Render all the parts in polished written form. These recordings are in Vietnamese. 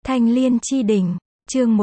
Thanh Liên Chi Đỉnh, chương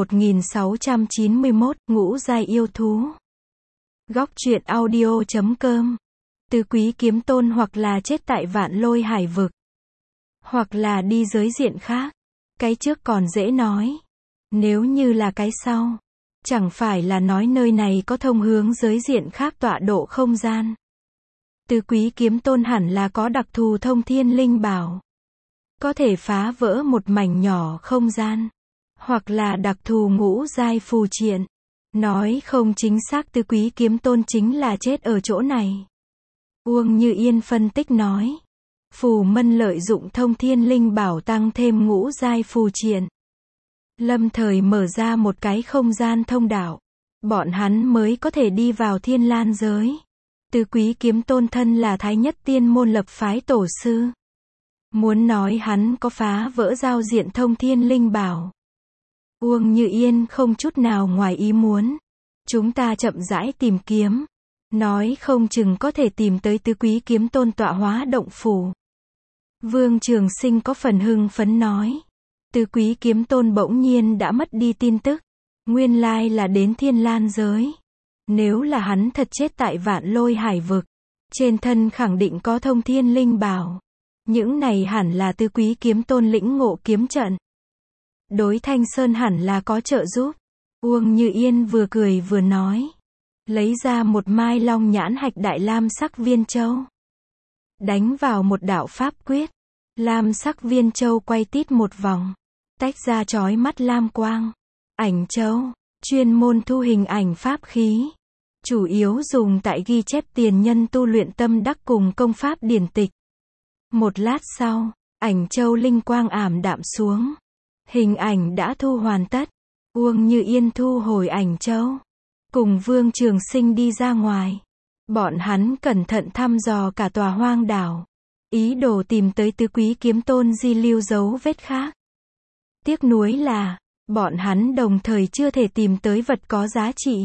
1691, Ngũ Giai Yêu Thú. Góc truyện audio.com. Tứ Quý Kiếm Tôn hoặc là chết tại Vạn Lôi Hải Vực, hoặc là đi giới diện khác. Cái trước còn dễ nói. Nếu như là cái sau, chẳng phải là nói nơi này có thông hướng giới diện khác tọa độ không gian. Tứ Quý Kiếm Tôn hẳn là có đặc thù thông thiên linh bảo, có thể phá vỡ một mảnh nhỏ không gian, hoặc là đặc thù ngũ giai phù triện. Nói không chính xác Tứ Quý Kiếm Tôn chính là chết ở chỗ này. Uông Như Yên phân tích nói. Phù Mân lợi dụng thông thiên linh bảo tăng thêm ngũ giai phù triện, lâm thời mở ra một cái không gian thông đạo, bọn hắn mới có thể đi vào Thiên Lan giới. Tứ Quý Kiếm Tôn thân là Thái Nhất Tiên môn lập phái tổ sư. Muốn nói hắn có phá vỡ giao diện thông thiên linh bảo, Uông Như Yên không chút nào ngoài ý muốn. Chúng ta chậm rãi tìm kiếm, nói không chừng có thể tìm tới Tứ Quý Kiếm Tôn tọa hóa động phủ. Vương Trường Sinh có phần hưng phấn nói. Tứ Quý Kiếm Tôn bỗng nhiên đã mất đi tin tức, nguyên lai là đến Thiên Lan giới. Nếu là hắn thật chết tại Vạn Lôi Hải Vực, trên thân khẳng định có thông thiên linh bảo. Những này hẳn là Tứ Quý Kiếm Tôn lĩnh ngộ kiếm trận, đối Thanh Sơn hẳn là có trợ giúp. Uông Như Yên vừa cười vừa nói, lấy ra một mai long nhãn hạch đại lam sắc viên châu, đánh vào một đạo pháp quyết, lam sắc viên châu quay tít một vòng, tách ra chói mắt lam quang. Ảnh châu, chuyên môn thu hình ảnh pháp khí, chủ yếu dùng tại ghi chép tiền nhân tu luyện tâm đắc cùng công pháp điển tịch. Một lát sau, ảnh châu linh quang ảm đạm xuống, hình ảnh đã thu hoàn tất. Uông Như Yên thu hồi ảnh châu, cùng Vương Trường Sinh đi ra ngoài. Bọn hắn cẩn thận thăm dò cả tòa hoang đảo, ý đồ tìm tới Tứ Quý Kiếm Tôn di lưu dấu vết khác. Tiếc nuối là, bọn hắn đồng thời chưa thể tìm tới vật có giá trị.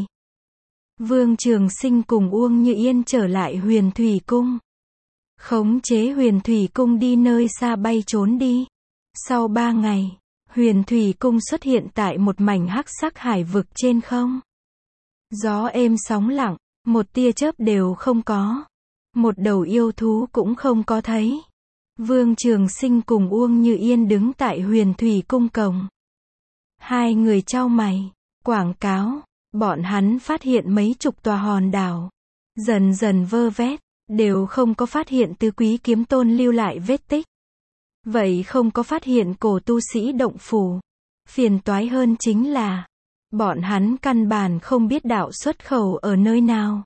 Vương Trường Sinh cùng Uông Như Yên trở lại Huyền Thủy Cung, khống chế Huyền Thủy Cung đi nơi xa bay trốn đi. Sau 3 ngày, Huyền Thủy Cung xuất hiện tại một mảnh hắc sắc hải vực trên không. Gió êm sóng lặng, một tia chớp đều không có, một đầu yêu thú cũng không có thấy. Vương Trường Sinh cùng Uông Như Yên đứng tại Huyền Thủy Cung cổng. Hai người chau mày, quảng cáo, bọn hắn phát hiện mấy chục tòa hòn đảo, dần dần vơ vét, đều không có phát hiện Tứ Quý Kiếm Tôn lưu lại vết tích. Vậy không có phát hiện cổ tu sĩ động phủ. Phiền toái hơn chính là, bọn hắn căn bản không biết đạo xuất khẩu ở nơi nào.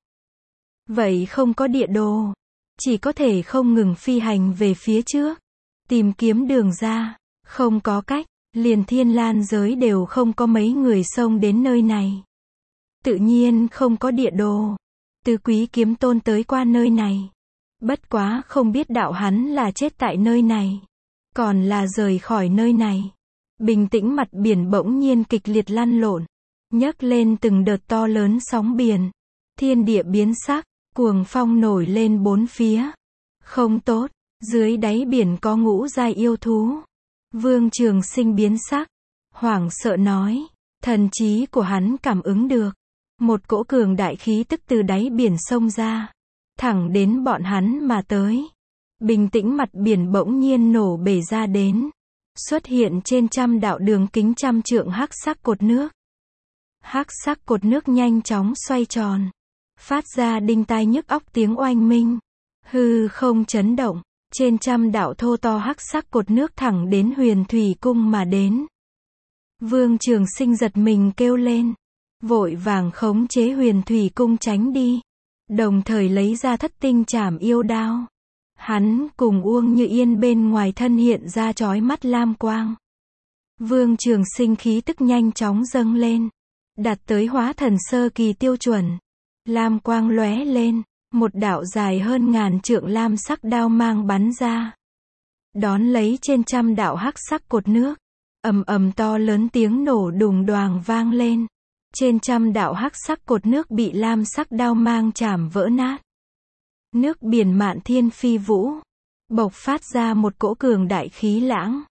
Vậy không có địa đồ, chỉ có thể không ngừng phi hành về phía trước, tìm kiếm đường ra. Không có cách, liền Thiên Lan giới đều không có mấy người xông đến nơi này, tự nhiên không có địa đồ. Tứ Quý Kiếm Tôn tới qua nơi này, bất quá không biết đạo hắn là chết tại nơi này, còn là rời khỏi nơi này. Bình tĩnh mặt biển bỗng nhiên kịch liệt lăn lộn, nhấc lên từng đợt to lớn sóng biển. Thiên địa biến sắc, cuồng phong nổi lên bốn phía. Không tốt, dưới đáy biển có ngũ giai yêu thú. Vương Trường Sinh biến sắc, hoảng sợ nói. Thần trí của hắn cảm ứng được, một cỗ cường đại khí tức từ đáy biển xông ra, thẳng đến bọn hắn mà tới. Bình tĩnh mặt biển bỗng nhiên nổ bể ra đến, xuất hiện trên trăm đạo đường kính trăm trượng hắc sắc cột nước. Hắc sắc cột nước nhanh chóng xoay tròn, phát ra đinh tai nhức óc tiếng oanh minh. Hư không chấn động, trên trăm đạo thô to hắc sắc cột nước thẳng đến Huyền Thủy Cung mà đến. Vương Trường Sinh giật mình kêu lên, vội vàng khống chế Huyền Thủy Cung tránh đi, đồng thời lấy ra Thất Tinh Trảm Yêu Đao. Hắn cùng Uông Như Yên bên ngoài thân hiện ra chói mắt lam quang. Vương Trường Sinh khí tức nhanh chóng dâng lên, đạt tới hóa thần sơ kỳ tiêu chuẩn. Lam quang lóe lên, một đạo dài hơn ngàn trượng lam sắc đao mang bắn ra, đón lấy trên trăm đạo hắc sắc cột nước. Ầm ầm to lớn tiếng nổ đùng đoàng vang lên. Trên trăm đạo hắc sắc cột nước bị lam sắc đao mang chảm vỡ nát. Nước biển mạn thiên phi vũ, bộc phát ra một cỗ cường đại khí lãng.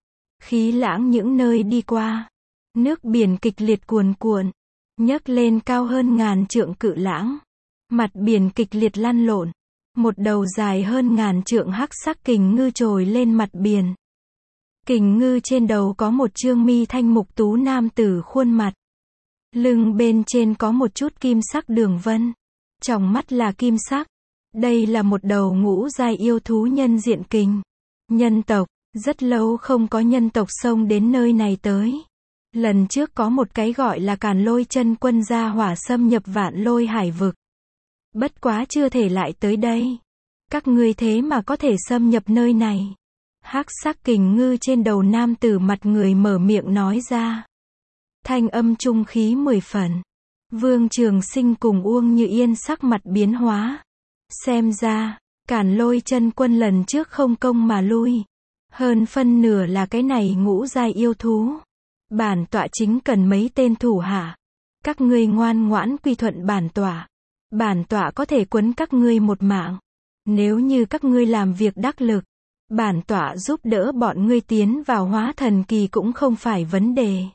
Khí lãng những nơi đi qua. Nước biển kịch liệt cuồn cuộn, nhấc lên cao hơn ngàn trượng cự lãng. Mặt biển kịch liệt lăn lộn. Một đầu dài hơn ngàn trượng hắc sắc kình ngư trồi lên mặt biển. Kình ngư trên đầu có một trương mi thanh mục tú nam tử khuôn mặt. Lưng bên trên có một chút kim sắc đường vân. Tròng mắt là kim sắc. Đây là một đầu ngũ giai yêu thú nhân diện kình. Nhân tộc, rất lâu không có nhân tộc xông đến nơi này tới. Lần trước có một cái gọi là Càn Lôi Chân Quân gia hỏa xâm nhập Vạn Lôi Hải vực. Bất quá chưa thể lại tới đây. Các ngươi thế mà có thể xâm nhập nơi này. Hắc sắc kình ngư trên đầu nam tử mặt người mở miệng nói ra. Thanh âm trung khí 10 phần. Vương Trường Sinh cùng Uông Như Yên sắc mặt biến hóa. Xem ra, Càn Lôi Chân Quân lần trước không công mà lui. Hơn phân nửa là cái này ngũ giai yêu thú. Bản tọa chính cần mấy tên thủ hạ. Các ngươi ngoan ngoãn quy thuận bản tọa. Bản tọa có thể quấn các ngươi một mạng. Nếu như các ngươi làm việc đắc lực, bản tọa giúp đỡ bọn ngươi tiến vào hóa thần kỳ cũng không phải vấn đề.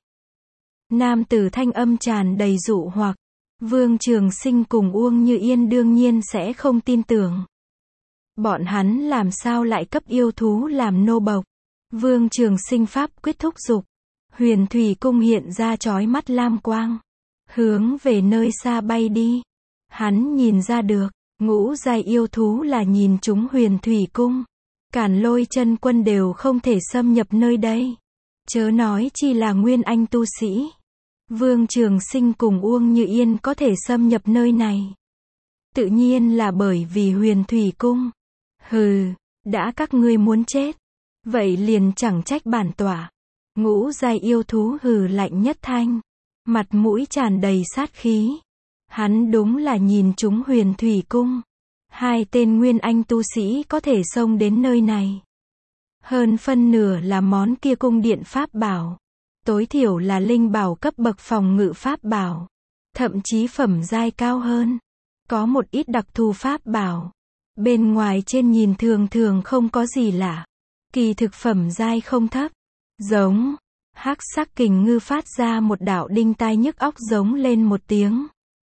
Nam tử thanh âm tràn đầy dụ hoặc. Vương Trường Sinh cùng Uông Như Yên đương nhiên sẽ không tin tưởng. Bọn hắn làm sao lại cấp yêu thú làm nô bộc. Vương Trường Sinh pháp quyết thúc giục. Huyền Thủy Cung hiện ra chói mắt lam quang. Hướng về nơi xa bay đi. Hắn nhìn ra được, ngũ giai yêu thú là nhìn chúng Huyền Thủy Cung. Càn Lôi Chân Quân đều không thể xâm nhập nơi đây. Chớ nói chi là nguyên anh tu sĩ. Vương Trường Sinh cùng Uông Như Yên có thể xâm nhập nơi này. Tự nhiên là bởi vì Huyền Thủy Cung. Hừ, đã các ngươi muốn chết. Vậy liền chẳng trách bản tọa. Ngũ giai yêu thú hừ lạnh nhất thanh. Mặt mũi tràn đầy sát khí. Hắn đúng là nhìn chúng Huyền Thủy Cung. Hai tên nguyên anh tu sĩ có thể xông đến nơi này. Hơn phân nửa là món kia cung điện pháp bảo. Tối thiểu là linh bảo cấp bậc phòng ngự pháp bảo. Thậm chí phẩm giai cao hơn. Có một ít đặc thù pháp bảo. Bên ngoài trên nhìn thường thường không có gì lạ. Kỳ thực phẩm giai không thấp. Giống. Hắc sắc kình ngư phát ra một đạo đinh tai nhức óc giống lên một tiếng.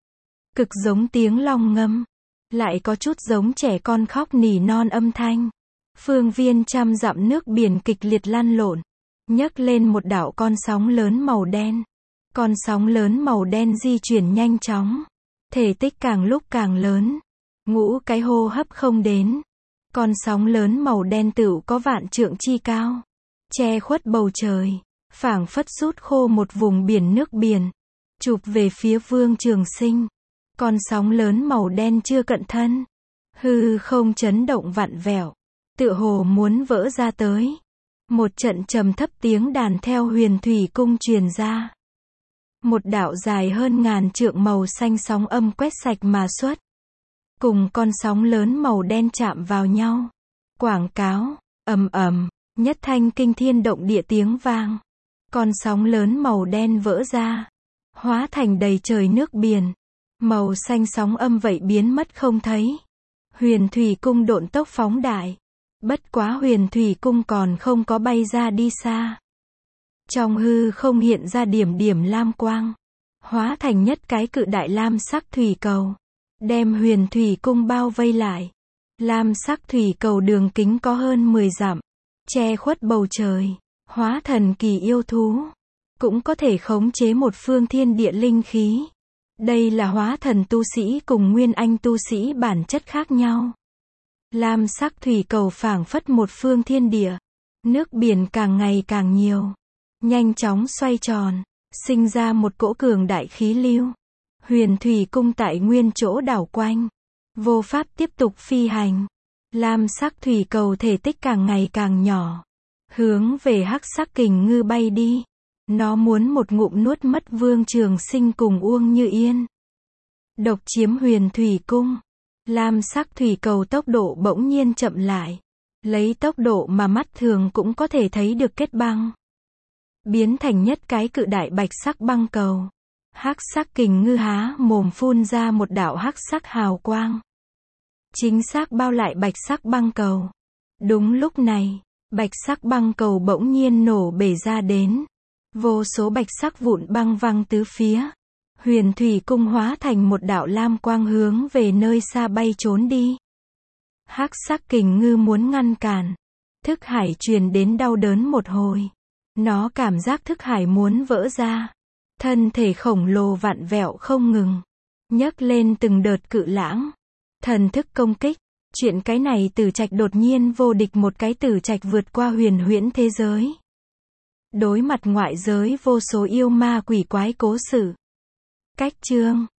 Cực giống tiếng long ngâm. Lại có chút giống trẻ con khóc nỉ non âm thanh. Phương viên trăm dặm nước biển kịch liệt lăn lộn. Nhấc lên một đạo con sóng lớn màu đen. Con sóng lớn màu đen di chuyển nhanh chóng. Thể tích càng lúc càng lớn. Ngũ cái hô hấp không đến. Con sóng lớn màu đen tựu có vạn trượng chi cao. Che khuất bầu trời. Phảng phất rút khô một vùng biển nước biển. Chụp về phía Vương Trường Sinh. Con sóng lớn màu đen chưa cận thân. Hư không chấn động vặn vẹo. Tựa hồ muốn vỡ ra tới. Một trận trầm thấp tiếng đàn theo Huyền Thủy Cung truyền ra. Một đạo dài hơn ngàn trượng màu xanh sóng âm quét sạch mà xuất. Cùng con sóng lớn màu đen chạm vào nhau. Quảng cáo, ầm ầm, nhất thanh kinh thiên động địa tiếng vang. Con sóng lớn màu đen vỡ ra. Hóa thành đầy trời nước biển. Màu xanh sóng âm vậy biến mất không thấy. Huyền Thủy Cung độn tốc phóng đại. Bất quá Huyền Thủy Cung còn không có bay ra đi xa. Trong hư không hiện ra điểm điểm lam quang. Hóa thành nhất cái cự đại lam sắc thủy cầu. Đem Huyền Thủy Cung bao vây lại. Lam sắc thủy cầu đường kính có hơn 10 dặm. Che khuất bầu trời. Hóa thần kỳ yêu thú. Cũng có thể khống chế một phương thiên địa linh khí. Đây là hóa thần tu sĩ cùng nguyên anh tu sĩ bản chất khác nhau. Lam sắc thủy cầu phảng phất một phương thiên địa. Nước biển càng ngày càng nhiều. Nhanh chóng xoay tròn. Sinh ra một cỗ cường đại khí lưu. Huyền Thủy Cung tại nguyên chỗ đảo quanh. Vô pháp tiếp tục phi hành. Lam sắc thủy cầu thể tích càng ngày càng nhỏ. Hướng về hắc sắc kình ngư bay đi. Nó muốn một ngụm nuốt mất Vương Trường Sinh cùng Uông Như Yên. Độc chiếm Huyền Thủy Cung. Lam sắc thủy cầu tốc độ bỗng nhiên chậm lại. Lấy tốc độ mà mắt thường cũng có thể thấy được kết băng. Biến thành nhất cái cự đại bạch sắc băng cầu. Hắc sắc kình ngư há mồm phun ra một đạo hắc sắc hào quang. Chính xác bao lại bạch sắc băng cầu. Đúng lúc này, Bạch sắc băng cầu bỗng nhiên nổ bể ra đến. Vô số bạch sắc vụn băng văng tứ phía. Huyền thủy cung hóa thành một đạo lam quang hướng về nơi xa bay trốn đi. Hắc sắc kình ngư muốn ngăn cản. Thức hải truyền đến đau đớn một hồi. Nó cảm giác thức hải muốn vỡ ra. Thân thể khổng lồ vặn vẹo không ngừng. Nhấc lên từng đợt cự lãng. Thần thức công kích. Chuyện cái này Tử Trạch đột nhiên vô địch, một cái Tử Trạch vượt qua huyền huyễn thế giới. Đối mặt ngoại giới vô số yêu ma quỷ quái cố xử. Cách chương